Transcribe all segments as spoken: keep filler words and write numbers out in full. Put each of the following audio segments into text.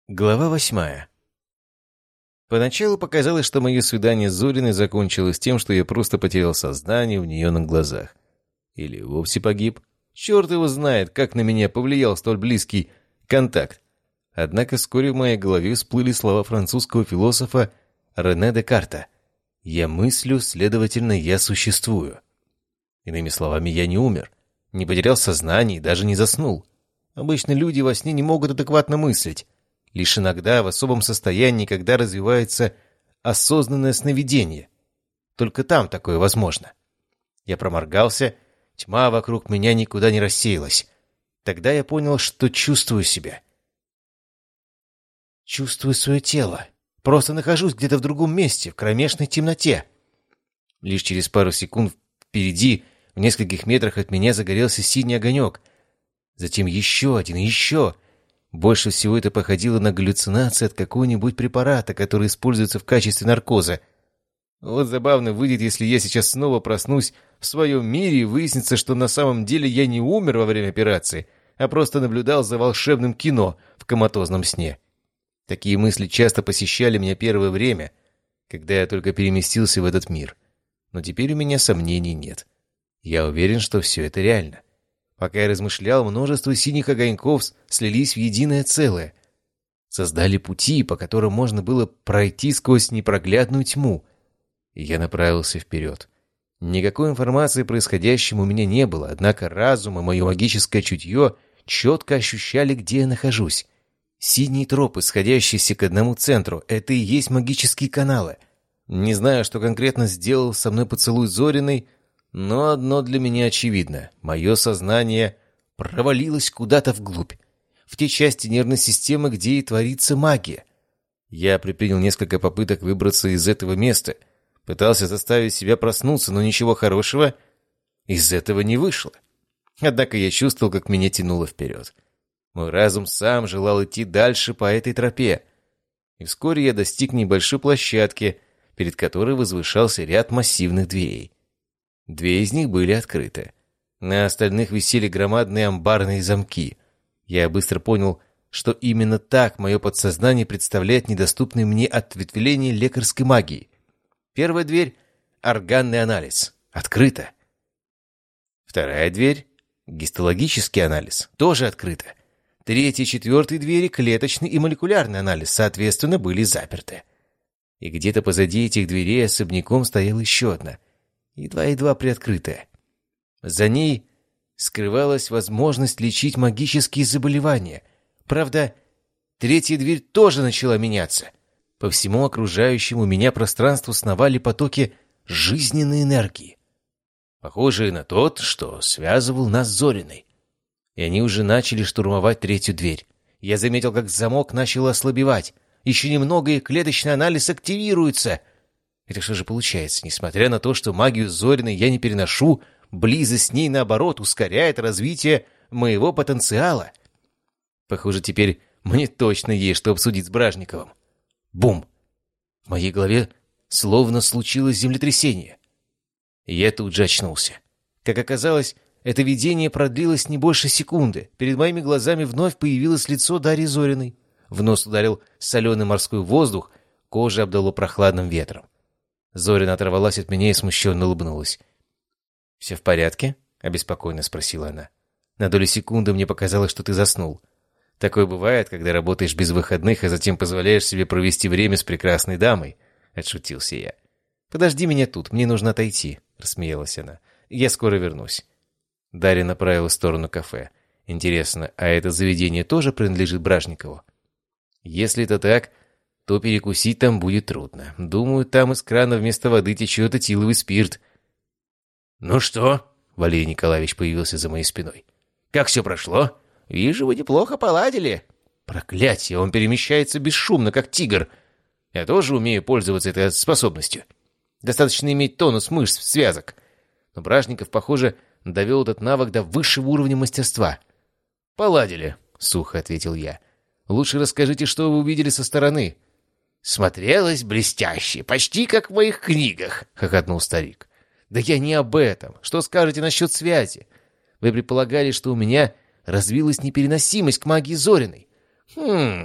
Глава восьмая. Поначалу показалось, что мое свидание с Зориной закончилось тем, что я просто потерял сознание у нее на глазах. Или вовсе погиб. Черт его знает, как на меня повлиял столь близкий контакт. Однако вскоре в моей голове всплыли слова французского философа Рене Декарта. «Я мыслю, следовательно, я существую». Иными словами, я не умер, не потерял сознание и даже не заснул. Обычно люди во сне не могут адекватно мыслить. Лишь иногда, в особом состоянии, когда развивается осознанное сновидение. Только там такое возможно. Я проморгался, тьма вокруг меня никуда не рассеялась. Тогда я понял, что чувствую себя. Чувствую свое тело. Просто нахожусь где-то в другом месте, в кромешной темноте. Лишь через пару секунд впереди, в нескольких метрах от меня, загорелся синий огонек. Затем еще один и еще. Больше всего это походило на галлюцинации от какого-нибудь препарата, который используется в качестве наркоза. Вот забавно выйдет, если я сейчас снова проснусь в своем мире и выяснится, что на самом деле я не умер во время операции, а просто наблюдал за волшебным кино в коматозном сне. Такие мысли часто посещали меня первое время, когда я только переместился в этот мир. Но теперь у меня сомнений нет. Я уверен, что все это реально. Пока я размышлял, множество синих огоньков слились в единое целое. Создали пути, по которым можно было пройти сквозь непроглядную тьму. И я направился вперед. Никакой информации о происходящем у меня не было, однако разум и мое магическое чутье четко ощущали, где я нахожусь. Синие тропы, сходящиеся к одному центру, это и есть магические каналы. Не знаю, что конкретно сделал со мной поцелуй Зориной, но одно для меня очевидно. Мое сознание провалилось куда-то вглубь, в те части нервной системы, где и творится магия. Я предпринял несколько попыток выбраться из этого места, пытался заставить себя проснуться, но ничего хорошего из этого не вышло. Однако я чувствовал, как меня тянуло вперед. Мой разум сам желал идти дальше по этой тропе. И вскоре я достиг небольшой площадки, перед которой возвышался ряд массивных дверей. Две из них были открыты. На остальных висели громадные амбарные замки. Я быстро понял, что именно так мое подсознание представляет недоступные мне ответвления лекарской магии. Первая дверь — органный анализ. Открыто. Вторая дверь — гистологический анализ. Тоже открыто. Третья и четвертая двери — клеточный и молекулярный анализ, соответственно, были заперты. И где-то позади этих дверей особняком стояла еще одна, едва-едва приоткрытая. За ней скрывалась возможность лечить магические заболевания. Правда, третья дверь тоже начала меняться. По всему окружающему меня пространству сновали потоки жизненной энергии, похожие на тот, что связывал нас с Зориной. И они уже начали штурмовать третью дверь. Я заметил, как замок начал ослабевать. Еще немного, и клеточный анализ активируется. Это что же получается? Несмотря на то, что магию Зориной я не переношу, близость с ней, наоборот, ускоряет развитие моего потенциала. Похоже, теперь мне точно есть что обсудить с Бражниковым. Бум! В моей голове словно случилось землетрясение. И я тут же очнулся. Как оказалось, это видение продлилось не больше секунды. Перед моими глазами вновь появилось лицо Дарьи Зориной. В нос ударил соленый морской воздух, кожа обдало прохладным ветром. Зорина оторвалась от меня и смущенно улыбнулась. «Все в порядке?» — обеспокоенно спросила она. «На долю секунды мне показалось, что ты заснул. Такое бывает, когда работаешь без выходных, а затем позволяешь себе провести время с прекрасной дамой», — отшутился я. «Подожди меня тут, мне нужно отойти», — рассмеялась она. «Я скоро вернусь». Дарья направилась в сторону кафе. «Интересно, а это заведение тоже принадлежит Бражникову?» «Если это так, то перекусить там будет трудно. Думаю, там из крана вместо воды течет этиловый спирт». «Ну что?» — Валерий Николаевич появился за моей спиной. «Как все прошло? Вижу, вы неплохо поладили». «Проклятье, он перемещается бесшумно, как тигр. Я тоже умею пользоваться этой способностью. Достаточно иметь тонус мышц, связок. Но Бражников, похоже, довел этот навык до высшего уровня мастерства». «Поладили», — сухо ответил я. «Лучше расскажите, что вы увидели со стороны». «Смотрелось блестяще, почти как в моих книгах», — хохотнул старик. «Да я не об этом. Что скажете насчет связи? Вы предполагали, что у меня развилась непереносимость к магии Зориной». «Хм...»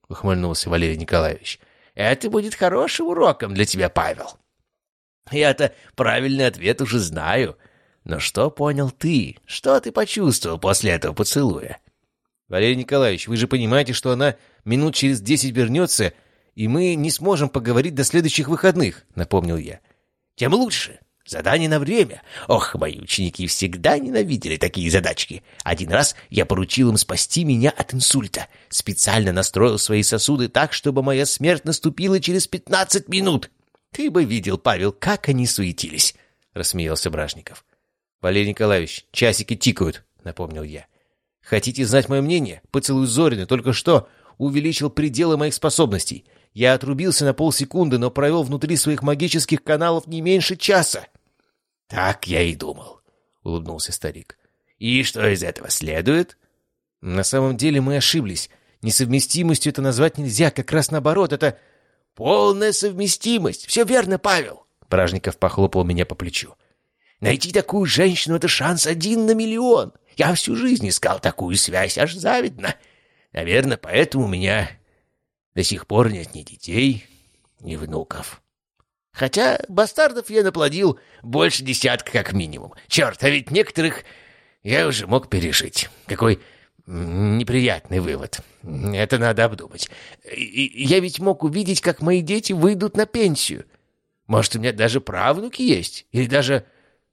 — ухмыльнулся Валерий Николаевич. «Это будет хорошим уроком для тебя, Павел. Я-то правильный ответ уже знаю. Но что понял ты? Что ты почувствовал после этого поцелуя?» «Валерий Николаевич, вы же понимаете, что она минут через десять вернется, и мы не сможем поговорить до следующих выходных», — напомнил я. «Тем лучше. Задание на время. Ох, мои ученики всегда ненавидели такие задачки. Один раз я поручил им спасти меня от инсульта. Специально настроил свои сосуды так, чтобы моя смерть наступила через пятнадцать минут. Ты бы видел, Павел, как они суетились», — рассмеялся Бражников. «Валерий Николаевич, часики тикают», — напомнил я. «Хотите знать мое мнение? Поцелуй Зориной только что увеличил пределы моих способностей. Я отрубился на полсекунды, но провел внутри своих магических каналов не меньше часа». «Так я и думал», — улыбнулся старик. «И что из этого следует?» «На самом деле мы ошиблись. Несовместимостью это назвать нельзя, как раз наоборот, это...» «Полная совместимость! Все верно, Павел!» Бражников похлопал меня по плечу. «Найти такую женщину — это шанс один на миллион. Я всю жизнь искал такую связь, аж завидно. Наверное, поэтому у меня до сих пор нет ни детей, ни внуков. Хотя бастардов я наплодил больше десятка как минимум. Черт, а ведь некоторых я уже мог пережить. Какой неприятный вывод. Это надо обдумать. И я ведь мог увидеть, как мои дети выйдут на пенсию. Может, у меня даже правнуки есть? Или даже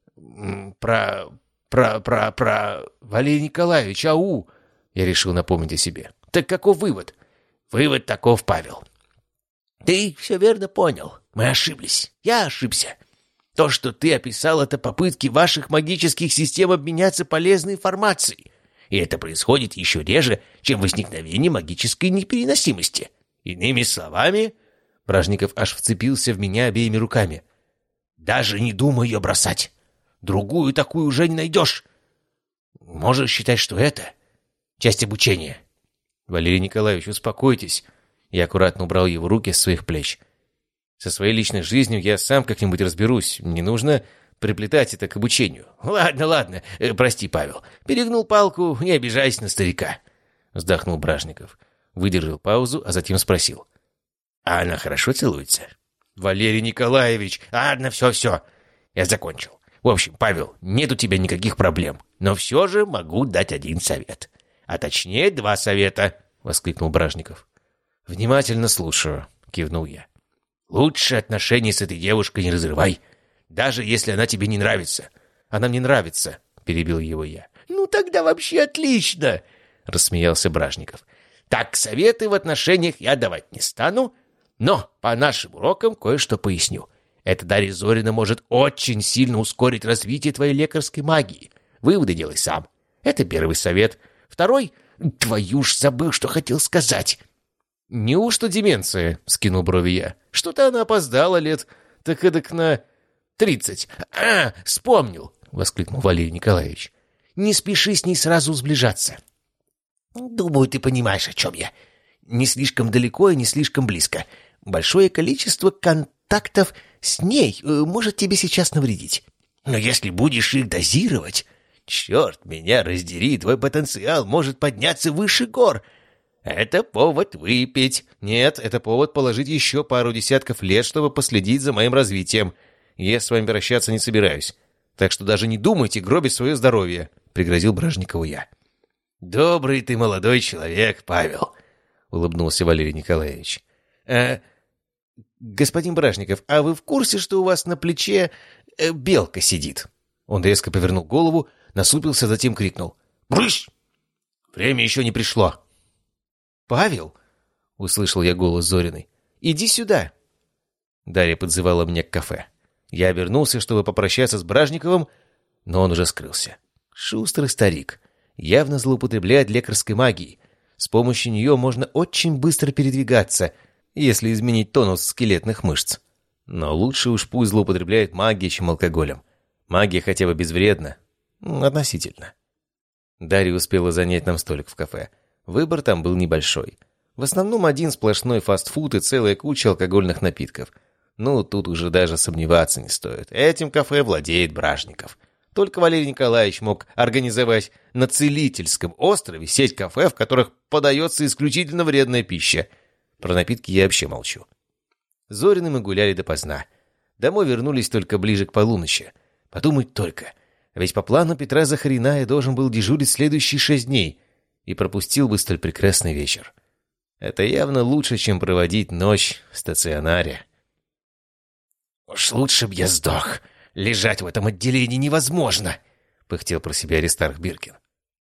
про... про... про... про... Валерий Николаевич, ау!» Я решил напомнить о себе. «Так каков вывод?» «Вывод таков, Павел. Ты все верно понял. Мы ошиблись. Я ошибся. То, что ты описал, это попытки ваших магических систем обменяться полезной информацией. И это происходит еще реже, чем возникновение магической непереносимости. Иными словами...» Бражников аж вцепился в меня обеими руками. «Даже не думай ее бросать. Другую такую уже не найдешь. Можешь считать, что это часть обучения». «Валерий Николаевич, успокойтесь». Я аккуратно убрал его руки с своих плеч. «Со своей личной жизнью я сам как-нибудь разберусь. Не нужно приплетать это к обучению». «Ладно, ладно. Э, прости, Павел. Перегнул палку, не обижайся на старика», — вздохнул Бражников. Выдержал паузу, а затем спросил. «А она хорошо целуется?» «Валерий Николаевич!» «Ладно, все-все. Я закончил. В общем, Павел, нет у тебя никаких проблем. Но все же могу дать один совет. А точнее, два совета», — воскликнул Бражников. «Внимательно слушаю», — кивнул я. «Лучше отношения с этой девушкой не разрывай, даже если она тебе не нравится». «Она мне нравится», — перебил его я. «Ну тогда вообще отлично», — рассмеялся Бражников. «Так, советы в отношениях я давать не стану, но по нашим урокам кое-что поясню. Эта Дарья Зорина может очень сильно ускорить развитие твоей лекарской магии. Выводы делай сам. Это первый совет. Второй... Твою ж, забыл, что хотел сказать». «Неужто деменция?» — скинул брови я. «Что-то она опоздала лет так эдак на тридцать». «А, вспомнил!» — воскликнул Валерий Николаевич. «Не спеши с ней сразу сближаться. Думаю, ты понимаешь, о чем я. Не слишком далеко и не слишком близко. Большое количество контактов с ней может тебе сейчас навредить. Но если будешь их дозировать, черт меня раздери, твой потенциал может подняться выше гор. Это повод выпить». «Нет, это повод положить еще пару десятков лет, чтобы последить за моим развитием. Я с вами прощаться не собираюсь. Так что даже не думайте гробить свое здоровье», — пригрозил Бражникову я. «Добрый ты молодой человек, Павел», — улыбнулся Валерий Николаевич. «Э, господин Бражников, а вы в курсе, что у вас на плече э, белка сидит?» Он резко повернул голову, насупился, затем крикнул. «Брысь! Время еще не пришло». «Павел!» — услышал я голос Зориной. «Иди сюда!» Дарья подзывала меня к кафе. Я обернулся, чтобы попрощаться с Бражниковым, но он уже скрылся. Шустрый старик. Явно злоупотребляет лекарской магией. С помощью нее можно очень быстро передвигаться, если изменить тонус скелетных мышц. Но лучше уж пусть злоупотребляет магией, чем алкоголем. Магия хотя бы безвредна. Относительно. Дарья успела занять нам столик в кафе. Выбор там был небольшой. В основном один сплошной фастфуд и целая куча алкогольных напитков. Ну, тут уже даже сомневаться не стоит. Этим кафе владеет Бражников. Только Валерий Николаевич мог организовать на Целительском острове сеть кафе, в которых подается исключительно вредная пища. Про напитки я вообще молчу. Зорины мы гуляли допоздна. Домой вернулись только ближе к полуночи. Подумать только. Ведь по плану Петра Захарина я должен был дежурить следующие шесть дней и пропустил бы столь прекрасный вечер. Это явно лучше, чем проводить ночь в стационаре. «Уж лучше б я сдох. Лежать в этом отделении невозможно!» — пыхтел про себя Аристарх Биркин.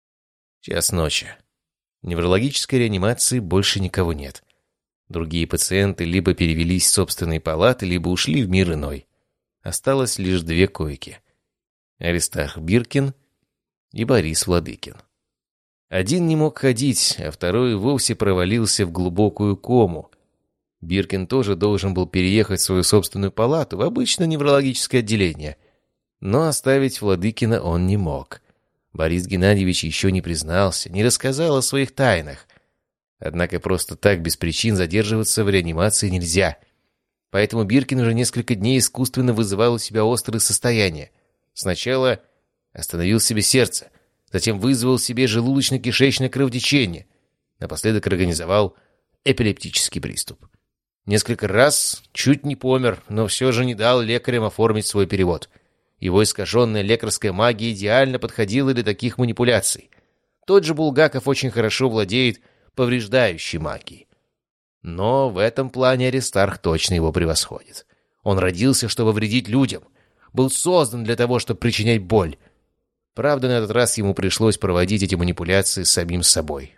Час ночи. В неврологической реанимации больше никого нет. Другие пациенты либо перевелись в собственные палаты, либо ушли в мир иной. Осталось лишь две койки. Аристарх Биркин и Борис Владыкин. Один не мог ходить, а второй вовсе провалился в глубокую кому. Биркин тоже должен был переехать в свою собственную палату, в обычное неврологическое отделение. Но оставить Владыкина он не мог. Борис Геннадьевич еще не признался, не рассказал о своих тайнах. Однако просто так, без причин, задерживаться в реанимации нельзя. Поэтому Биркин уже несколько дней искусственно вызывал у себя острые состояния. Сначала остановил себе сердце, затем вызвал себе желудочно-кишечное кровотечение, напоследок организовал эпилептический приступ. Несколько раз чуть не помер, но все же не дал лекарям оформить свой перевод. Его искаженная лекарская магия идеально подходила для таких манипуляций. Тот же Булгаков очень хорошо владеет повреждающей магией. Но в этом плане Аристарх точно его превосходит. Он родился, чтобы вредить людям, был создан для того, чтобы причинять боль. Правда, на этот раз ему пришлось проводить эти манипуляции с самим собой.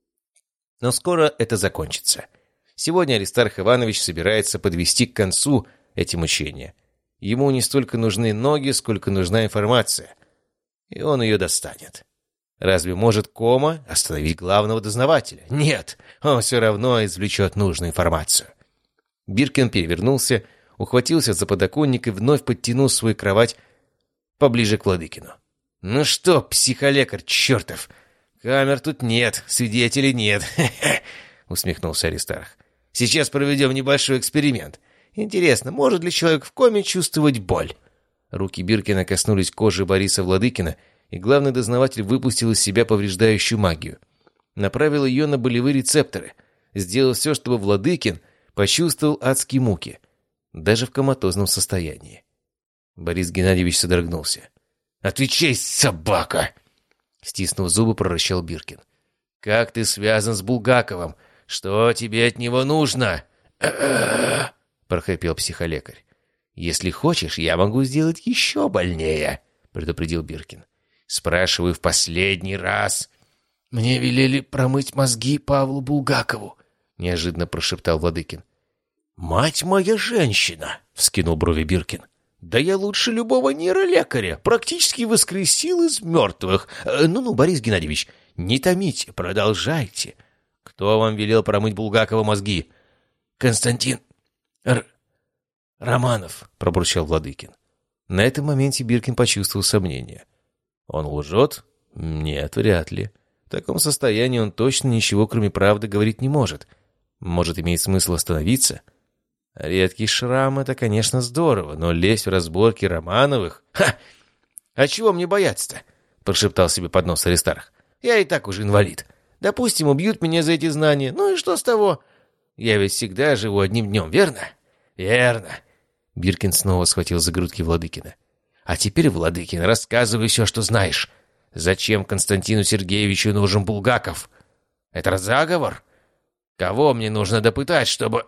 Но скоро это закончится. Сегодня Аристарх Иванович собирается подвести к концу эти мучения. Ему не столько нужны ноги, сколько нужна информация. И он ее достанет. Разве может кома остановить главного дознавателя? Нет, он все равно извлечет нужную информацию. Биркин перевернулся, ухватился за подоконник и вновь подтянул свою кровать поближе к Владыкину. «Ну что, психолекарь чертов, камер тут нет, свидетелей нет», — усмехнулся Аристарх. «Сейчас проведем небольшой эксперимент. Интересно, может ли человек в коме чувствовать боль?» Руки Биркина коснулись кожи Бориса Владыкина, и главный дознаватель выпустил из себя повреждающую магию. Направил ее на болевые рецепторы, сделал все, чтобы Владыкин почувствовал адские муки, даже в коматозном состоянии. Борис Геннадьевич содрогнулся. «Отвечай, собака!» Стиснув зубы, прорычал Биркин. «Как ты связан с Булгаковым? Что тебе от него нужно?» прохрипел психолекарь. «Если хочешь, я могу сделать еще больнее», — предупредил Биркин. «Спрашиваю в последний раз». «Мне велели промыть мозги Павлу Булгакову», — неожиданно прошептал Владыкин. «Мать моя женщина!» — вскинул брови Биркин. «Да я лучше любого нейролекаря, практически воскресил из мертвых. Ну-ну, Борис Геннадьевич, не томите, продолжайте. Кто вам велел промыть Булгакову мозги?» «Константин Р... Романов», — пробурчал Владыкин. На этом моменте Биркин почувствовал сомнение. «Он лжет? Нет, вряд ли. В таком состоянии он точно ничего, кроме правды, говорить не может. Может, имеет смысл остановиться? Редкий шрам — это, конечно, здорово, но лезть в разборки Романовых... Ха! А чего мне бояться-то?» — прошептал себе под нос Аристарх. «Я и так уже инвалид. Допустим, убьют меня за эти знания. Ну и что с того? Я ведь всегда живу одним днем, верно?» «Верно». Биркин снова схватил за грудки Владыкина. «А теперь, Владыкин, рассказывай все, что знаешь. Зачем Константину Сергеевичу нужен Булгаков? Это заговор? Кого мне нужно допытать, чтобы...»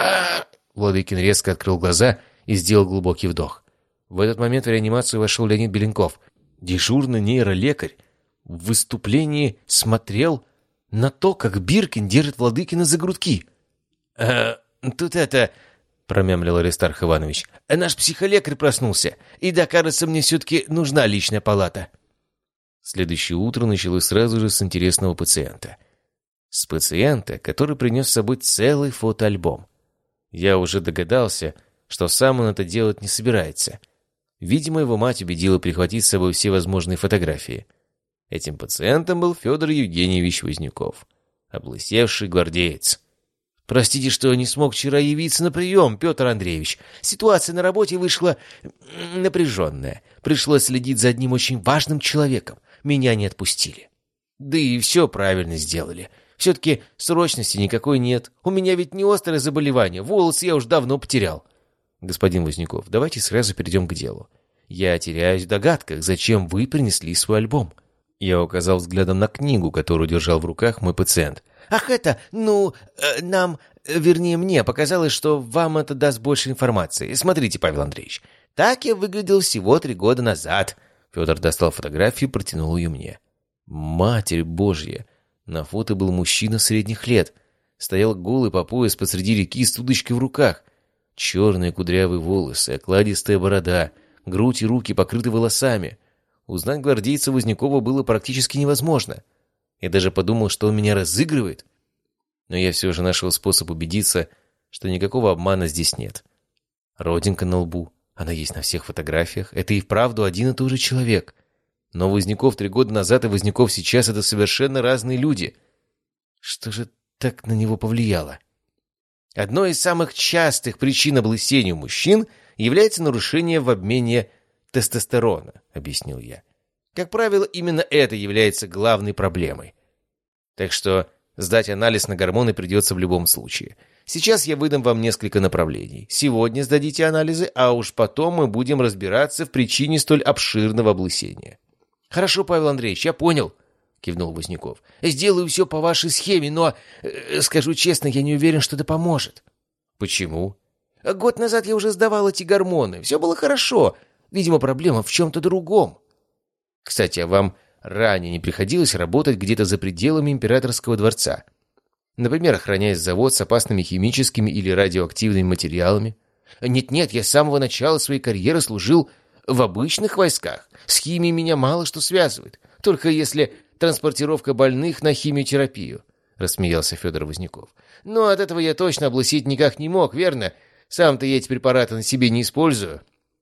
Владыкин резко открыл глаза и сделал глубокий вдох. В этот момент в реанимацию вошел Леонид Беленков. Дежурный нейролекарь в выступлении смотрел на то, как Биркин держит Владыкина за грудки. «Э, тут это...» — промямлил Аристарх Иванович. «Наш психолекарь проснулся, и да, кажется, мне все-таки нужна личная палата». Следующее утро началось сразу же с интересного пациента. С пациента, который принес с собой целый фотоальбом. Я уже догадался, что сам он это делать не собирается. Видимо, его мать убедила прихватить с собой все возможные фотографии. Этим пациентом был Федор Евгеньевич Вознюков, облысевший гвардеец. «Простите, что не смог вчера явиться на прием, Петр Андреевич. Ситуация на работе вышла напряженная. Пришлось следить за одним очень важным человеком. Меня не отпустили. Да и все правильно сделали. Все-таки срочности никакой нет. У меня ведь не острое заболевание. Волосы я уж давно потерял. Господин Возняков, давайте сразу перейдем к делу. Я теряюсь в догадках, зачем вы принесли свой альбом. Я указал взглядом на книгу, которую держал в руках мой пациент. Ах, это, ну, э, нам, э, вернее, мне показалось, что вам это даст больше информации. Смотрите, Павел Андреевич, так я выглядел всего три года назад. Федор достал фотографию и протянул ее мне. Матерь Божья! На фото был мужчина средних лет. Стоял голый по пояс посреди реки с удочкой в руках. Черные кудрявые волосы, окладистая борода, грудь и руки покрыты волосами. Узнать гвардейца Вознякова было практически невозможно. Я даже подумал, что он меня разыгрывает. Но я все же нашел способ убедиться, что никакого обмана здесь нет. Родинка на лбу, она есть на всех фотографиях. Это и вправду один и тот же человек. Но Возняков три года назад и Возняков сейчас — это совершенно разные люди. Что же так на него повлияло? Одной из самых частых причин облысения у мужчин является нарушение в обмене тестостерона, объяснил я. Как правило, именно это является главной проблемой. Так что сдать анализ на гормоны придется в любом случае. Сейчас я выдам вам несколько направлений. Сегодня сдадите анализы, а уж потом мы будем разбираться в причине столь обширного облысения. Хорошо, Павел Андреевич, я понял, кивнул Возняков. Сделаю все по вашей схеме, но, э, скажу честно, я не уверен, что это поможет. Почему? Год назад я уже сдавал эти гормоны. Все было хорошо. Видимо, проблема в чем-то другом. Кстати, а вам ранее не приходилось работать где-то за пределами императорского дворца? Например, охраняя завод с опасными химическими или радиоактивными материалами? Нет-нет, я с самого начала своей карьеры служил в обычных войсках. С химией меня мало что связывает. Только если транспортировка больных на химиотерапию, рассмеялся Федор Возняков. Но от этого я точно облысеть никак не мог, верно? Сам-то я эти препараты на себе не использую.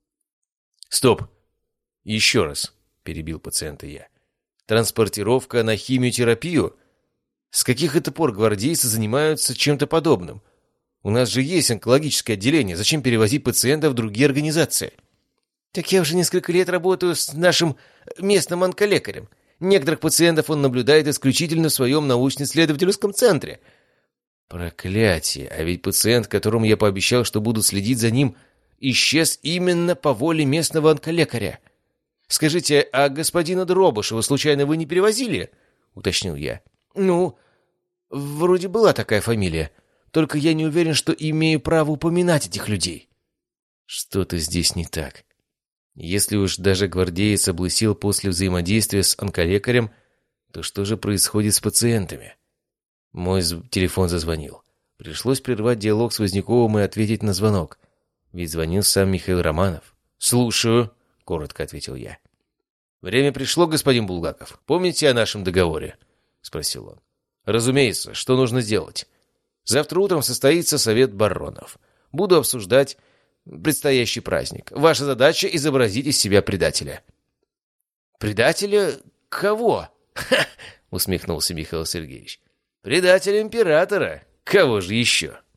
Стоп. Еще раз, перебил пациента я. Транспортировка на химиотерапию? С каких это пор гвардейцы занимаются чем-то подобным? У нас же есть онкологическое отделение. Зачем перевозить пациентов в другие организации? Так я уже несколько лет работаю с нашим местным онколекарем. Некоторых пациентов он наблюдает исключительно в своем научно-исследовательском центре. Проклятие! А ведь пациент, которому я пообещал, что буду следить за ним, исчез именно по воле местного онколекаря. Скажите, а господина Дробышева случайно вы не перевозили? Уточнил я. Ну, вроде была такая фамилия. Только я не уверен, что имею право упоминать этих людей. Что-то здесь не так. Если уж даже гвардеец облысел после взаимодействия с онколекарем, то что же происходит с пациентами? Мой телефон зазвонил. Пришлось прервать диалог с Возняковым и ответить на звонок. Ведь звонил сам Михаил Романов. «Слушаю», — коротко ответил я. «Время пришло, господин Булгаков. Помните о нашем договоре?» — спросил он. «Разумеется. Что нужно сделать? Завтра утром состоится совет баронов. Буду обсуждать предстоящий праздник. Ваша задача — изобразить из себя предателя». «Предателя кого?» — усмехнулся Михаил Сергеевич. «Предателя императора. Кого же еще?»